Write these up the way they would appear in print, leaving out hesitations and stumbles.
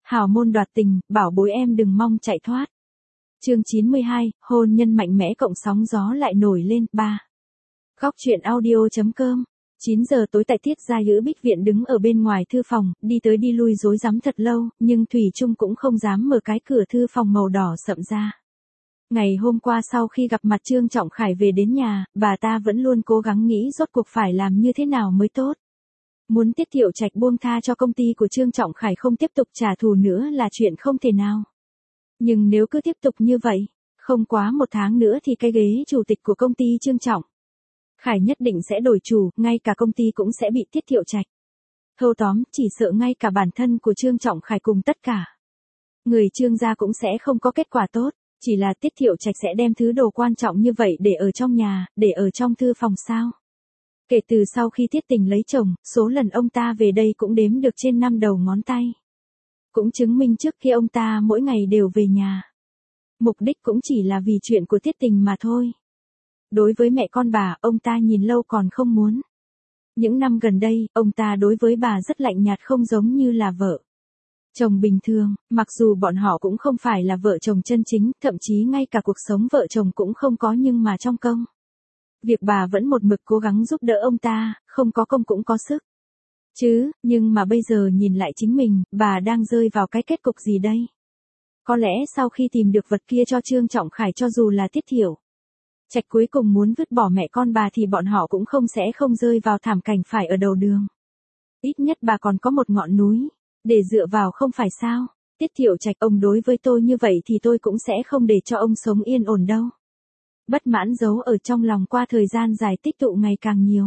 Hào môn đoạt tình, bảo bối em đừng mong chạy thoát. Chương 92, hôn nhân mạnh mẽ cộng sóng gió lại nổi lên. 3. Góc truyện audio.com 9 giờ tối tại Tiết Gia Lữ Bích Viện đứng ở bên ngoài thư phòng, đi tới đi lui rối rắm thật lâu, nhưng Thủy Chung cũng không dám mở cái cửa thư phòng màu đỏ sậm ra. Ngày hôm qua sau khi gặp mặt Trương Trọng Khải về đến nhà, bà ta vẫn luôn cố gắng nghĩ rốt cuộc phải làm như thế nào mới tốt. Muốn Tiết Thiệu Trạch buông tha cho công ty của Trương Trọng Khải không tiếp tục trả thù nữa là chuyện không thể nào. Nhưng nếu cứ tiếp tục như vậy, không quá 1 tháng nữa thì cái ghế chủ tịch của công ty Trương Trọng Khải nhất định sẽ đổi chủ, ngay cả công ty cũng sẽ bị Tiết Thiệu Trạch thâu tóm, chỉ sợ ngay cả bản thân của Trương Trọng Khải cùng tất cả người Trương gia cũng sẽ không có kết quả tốt, chỉ là Tiết Thiệu Trạch sẽ đem thứ đồ quan trọng như vậy để ở trong nhà, để ở trong thư phòng sao? Kể từ sau khi Tiết Tình lấy chồng, số lần ông ta về đây cũng đếm được trên 5 đầu ngón tay. Cũng chứng minh trước khi ông ta mỗi ngày đều về nhà. Mục đích cũng chỉ là vì chuyện của Tiết Tình mà thôi. Đối với mẹ con bà, ông ta nhìn lâu còn không muốn. Những năm gần đây, ông ta đối với bà rất lạnh nhạt, không giống như là vợ chồng bình thường, mặc dù bọn họ cũng không phải là vợ chồng chân chính, thậm chí ngay cả cuộc sống vợ chồng cũng không có, nhưng mà trong công việc bà vẫn một mực cố gắng giúp đỡ ông ta, không có công cũng có sức. Nhưng mà bây giờ nhìn lại chính mình, bà đang rơi vào cái kết cục gì đây? Có lẽ sau khi tìm được vật kia cho Trương Trọng Khải, cho dù là Tiết Thiệu Trạch cuối cùng muốn vứt bỏ mẹ con bà thì bọn họ cũng không rơi vào thảm cảnh phải ở đầu đường. Ít nhất bà còn có một ngọn núi để dựa vào không phải sao? Tiết Thiệu Trạch, ông đối với tôi như vậy thì tôi cũng sẽ không để cho ông sống yên ổn đâu. Bất mãn giấu ở trong lòng qua thời gian dài tích tụ ngày càng nhiều.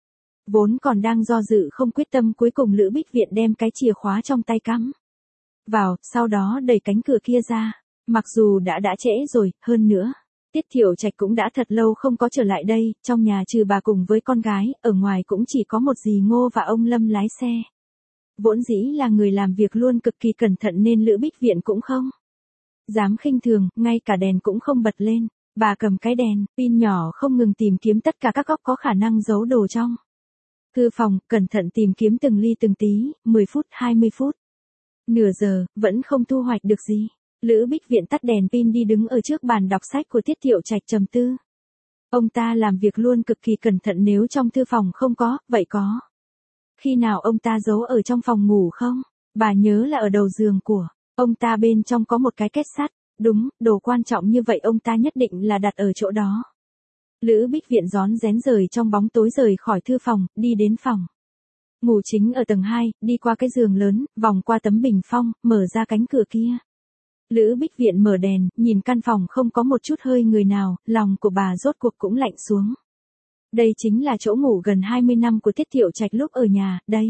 Vốn còn đang do dự không quyết tâm, cuối cùng Lữ Bích Viện đem cái chìa khóa trong tay cắm vào, sau đó đẩy cánh cửa kia ra. Mặc dù đã trễ rồi, hơn nữa Tiết Thiệu Trạch cũng đã thật lâu không có trở lại đây, trong nhà trừ bà cùng với con gái, ở ngoài cũng chỉ có một dì Ngô và ông Lâm lái xe. Vốn dĩ là người làm việc luôn cực kỳ cẩn thận nên Lữ Bích Viện cũng không dám khinh thường, ngay cả đèn cũng không bật lên. Bà cầm cái đèn pin nhỏ không ngừng tìm kiếm tất cả các góc có khả năng giấu đồ trong thư phòng, cẩn thận tìm kiếm từng ly từng tí, 10 phút, 20 phút, nửa giờ, vẫn không thu hoạch được gì. Lữ Bích Viện tắt đèn pin đi đứng ở trước bàn đọc sách của Tiết Thiệu Trạch trầm tư. Ông ta làm việc luôn cực kỳ cẩn thận, nếu trong thư phòng không có, vậy có khi nào ông ta giấu ở trong phòng ngủ không? Bà nhớ là ở đầu giường của ông ta bên trong có một cái két sắt. Đúng, đồ quan trọng như vậy ông ta nhất định là đặt ở chỗ đó. Lữ Bích Viện rón rén rời trong bóng tối, rời khỏi thư phòng, đi đến phòng ngủ chính ở tầng 2, đi qua cái giường lớn, vòng qua tấm bình phong, mở ra cánh cửa kia. Lữ Bích Viện mở đèn, nhìn căn phòng không có một chút hơi người nào, lòng của bà rốt cuộc cũng lạnh xuống. Đây chính là chỗ ngủ gần 20 năm của Tiết Thiệu Trạch lúc ở nhà, đây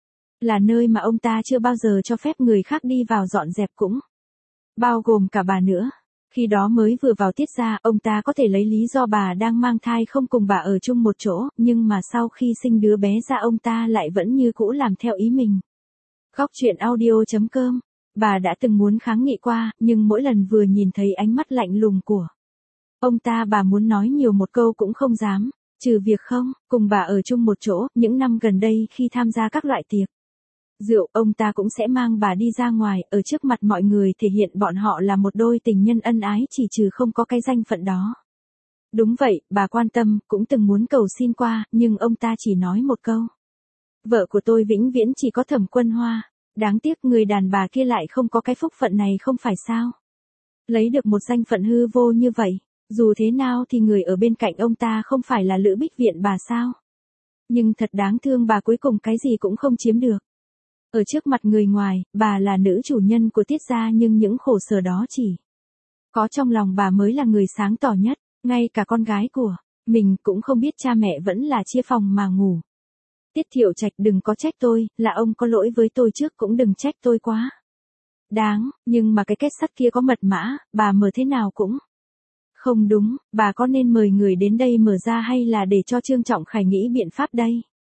là nơi mà ông ta chưa bao giờ cho phép người khác đi vào dọn dẹp, cũng bao gồm cả bà nữa. Khi đó mới vừa vào Tiết gia, ông ta có thể lấy lý do bà đang mang thai không cùng bà ở chung một chỗ, nhưng mà sau khi sinh đứa bé ra ông ta lại vẫn như cũ làm theo ý mình. Góc truyện audio.com. Bà đã từng muốn kháng nghị qua, nhưng mỗi lần vừa nhìn thấy ánh mắt lạnh lùng của ông ta, bà muốn nói nhiều một câu cũng không dám, trừ việc không cùng bà ở chung một chỗ. Những năm gần đây khi tham gia các loại tiệc rượu, ông ta cũng sẽ mang bà đi ra ngoài, ở trước mặt mọi người thể hiện bọn họ là một đôi tình nhân ân ái, chỉ trừ không có cái danh phận đó. Đúng vậy, bà quan tâm, cũng từng muốn cầu xin qua, nhưng ông ta chỉ nói một câu: vợ của tôi vĩnh viễn chỉ có Thẩm Quân Hoa. Đáng tiếc người đàn bà kia lại không có cái phúc phận này, không phải sao? Lấy được một danh phận hư vô như vậy, dù thế nào thì người ở bên cạnh ông ta không phải là Lữ Bích Viện bà sao? Nhưng thật đáng thương, bà cuối cùng cái gì cũng không chiếm được. Ở trước mặt người ngoài, bà là nữ chủ nhân của Tiết gia, nhưng những khổ sở đó chỉ có trong lòng bà mới là người sáng tỏ nhất. Ngay cả con gái của mình cũng không biết cha mẹ vẫn là chia phòng mà ngủ. Tiết Thiệu Trạch, đừng có trách tôi, là ông có lỗi với tôi trước, cũng đừng trách tôi quá đáng, nhưng mà cái két sắt kia có mật mã, bà mở thế nào cũng không đúng. Bà có nên mời người đến đây mở ra, hay là để cho Trương Trọng Khải nghĩ biện pháp đây?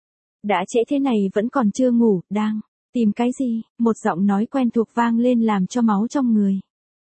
Đã trễ thế này vẫn còn chưa ngủ, đang tìm cái gì? Một giọng nói quen thuộc vang lên làm cho máu trong người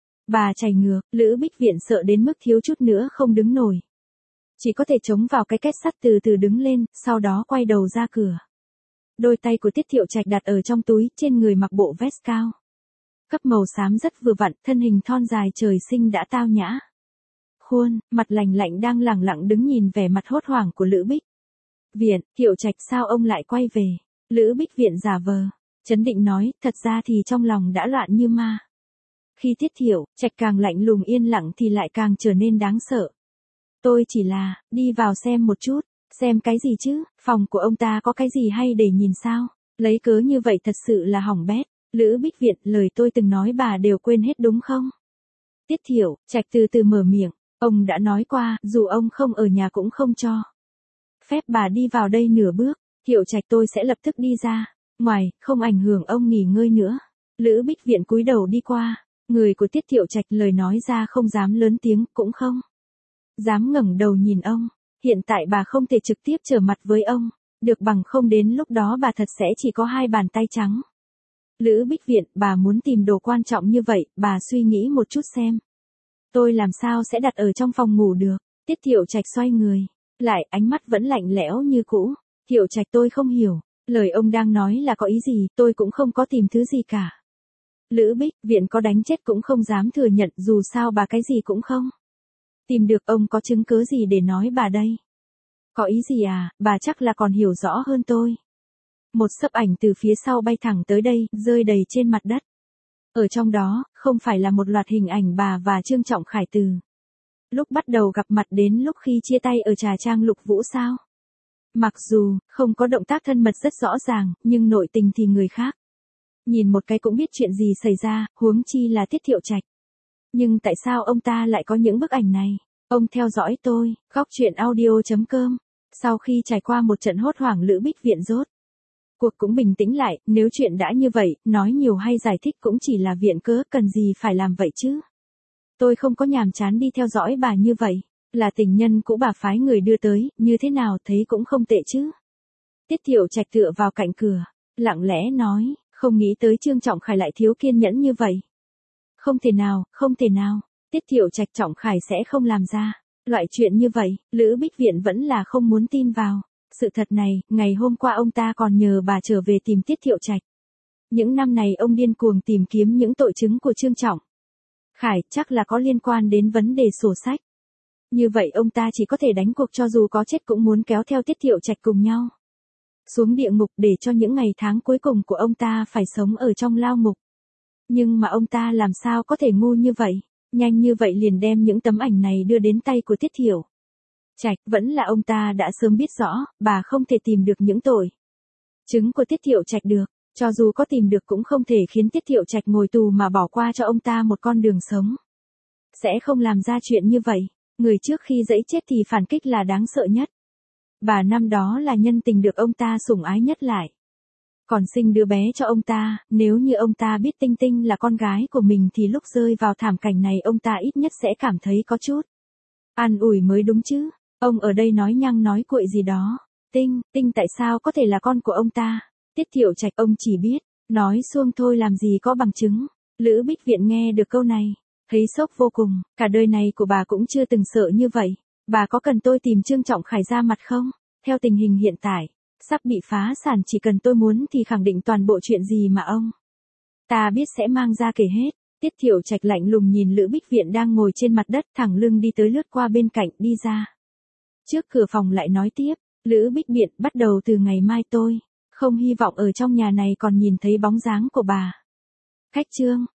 bà chảy ngược. Lữ Bích Viện sợ đến mức thiếu chút nữa không đứng nổi, chỉ có thể chống vào cái két sắt, từ từ đứng lên, sau đó quay đầu ra cửa. Đôi tay của Tiết Thiệu Trạch đặt ở trong túi, trên người mặc bộ vest cao Cấp màu xám rất vừa vặn, thân hình thon dài trời sinh đã tao nhã. Khuôn, mặt lành lạnh đang lẳng lặng đứng nhìn vẻ mặt hốt hoảng của Lữ Bích Viện. Thiệu Trạch, sao ông lại quay về? Lữ Bích Viện giả vờ trấn định nói, thật ra thì trong lòng đã loạn như ma. Khi Tiết Thiệu Trạch càng lạnh lùng yên lặng thì lại càng trở nên đáng sợ. Tôi chỉ là đi vào xem một chút. Xem cái gì chứ, phòng của ông ta có cái gì hay để nhìn sao? Lấy cớ như vậy thật sự là hỏng bét. Lữ Bích Viện, lời tôi từng nói bà đều quên hết đúng không? Tiết Thiệu Trạch từ từ mở miệng, ông đã nói qua, dù ông không ở nhà cũng không cho phép bà đi vào đây nửa bước. Thiệu Trạch, tôi sẽ lập tức đi ra ngoài, không ảnh hưởng ông nghỉ ngơi nữa. Lữ Bích Viện cúi đầu đi qua, người của Tiết Thiệu Trạch lời nói ra không dám lớn tiếng, cũng không dám ngẩng đầu nhìn ông. Hiện tại bà không thể trực tiếp trở mặt với ông, được bằng không đến lúc đó bà thật sẽ chỉ có hai bàn tay trắng. Lữ Bích Viện, bà muốn tìm đồ quan trọng như vậy, bà suy nghĩ một chút xem. Tôi làm sao sẽ đặt ở trong phòng ngủ được? Tiết Thiệu Trạch xoay người lại, ánh mắt vẫn lạnh lẽo như cũ. Thiệu Trạch, tôi không hiểu, lời ông đang nói là có ý gì, tôi cũng không có tìm thứ gì cả. Lữ Bích Viện có đánh chết cũng không dám thừa nhận, dù sao bà cái gì cũng không tìm được. Ông có chứng cứ gì để nói bà đây? Có ý gì à, bà chắc là còn hiểu rõ hơn tôi. Một xấp ảnh từ phía sau bay thẳng tới đây, rơi đầy trên mặt đất. Ở trong đó, không phải là một loạt hình ảnh bà và Trương Trọng Khải từ lúc bắt đầu gặp mặt đến lúc khi chia tay ở Trà Trang Lục Vũ sao? Mặc dù không có động tác thân mật rất rõ ràng, nhưng nội tình thì người khác nhìn một cái cũng biết chuyện gì xảy ra, huống chi là Tiết Thiệu Trạch. Nhưng tại sao ông ta lại có những bức ảnh này? Ông theo dõi tôi, góc truyện audio.com. Sau khi trải qua một trận hốt hoảng, Lữ Bích Viện rốt cuộc cũng bình tĩnh lại, nếu chuyện đã như vậy, nói nhiều hay giải thích cũng chỉ là viện cớ, cần gì phải làm vậy chứ? Tôi không có nhàm chán đi theo dõi bà như vậy, là tình nhân cũ bà phái người đưa tới, như thế nào thấy cũng không tệ chứ. Tiết Thiệu Trạch tựa vào cạnh cửa, lặng lẽ nói, không nghĩ tới Trương Trọng Khải lại thiếu kiên nhẫn như vậy. Không thể nào, không thể nào, Tiết Thiệu Trạch Trọng Khải sẽ không làm ra loại chuyện như vậy. Lữ Bích Viện vẫn là không muốn tin vào sự thật này, ngày hôm qua ông ta còn nhờ bà trở về tìm Tiết Thiệu Trạch. Những năm này ông điên cuồng tìm kiếm những tội chứng của Trương Trọng Khải, chắc là có liên quan đến vấn đề sổ sách. Như vậy ông ta chỉ có thể đánh cuộc, cho dù có chết cũng muốn kéo theo Tiết Thiệu Trạch cùng nhau xuống địa ngục, để cho những ngày tháng cuối cùng của ông ta phải sống ở trong lao ngục. Nhưng mà ông ta làm sao có thể ngu như vậy, nhanh như vậy liền đem những tấm ảnh này đưa đến tay của Tiết Thiệu Trạch. Vẫn là ông ta đã sớm biết rõ, bà không thể tìm được những tội chứng của Tiết Thiệu Trạch được. Cho dù có tìm được cũng không thể khiến Tiết Thiệu Trạch ngồi tù mà bỏ qua cho ông ta một con đường sống. Sẽ không làm ra chuyện như vậy. Người trước khi dẫy chết thì phản kích là đáng sợ nhất. Bà năm đó là nhân tình được ông ta sủng ái nhất lại. Còn sinh đứa bé cho ông ta, nếu như ông ta biết Tinh Tinh là con gái của mình thì lúc rơi vào thảm cảnh này ông ta ít nhất sẽ cảm thấy có chút an ủi mới đúng chứ. Ông ở đây nói nhăng nói cuội gì đó. Tinh tại sao có thể là con của ông ta? Tiết Thiệu Trạch, ông chỉ biết nói suông thôi, làm gì có bằng chứng. Lữ Bích Viện nghe được câu này, thấy sốc vô cùng, cả đời này của bà cũng chưa từng sợ như vậy. Bà có cần tôi tìm Trương Trọng Khải ra mặt không? Theo tình hình hiện tại, sắp bị phá sản, chỉ cần tôi muốn thì khẳng định toàn bộ chuyện gì mà ông ta biết sẽ mang ra kể hết. Tiết Thiệu Trạch lạnh lùng nhìn Lữ Bích Viện đang ngồi trên mặt đất, thẳng lưng đi tới, lướt qua bên cạnh, đi ra trước cửa phòng lại nói tiếp, Lữ Bích Viện, bắt đầu từ ngày mai tôi không hy vọng ở trong nhà này còn nhìn thấy bóng dáng của bà. Khách Trương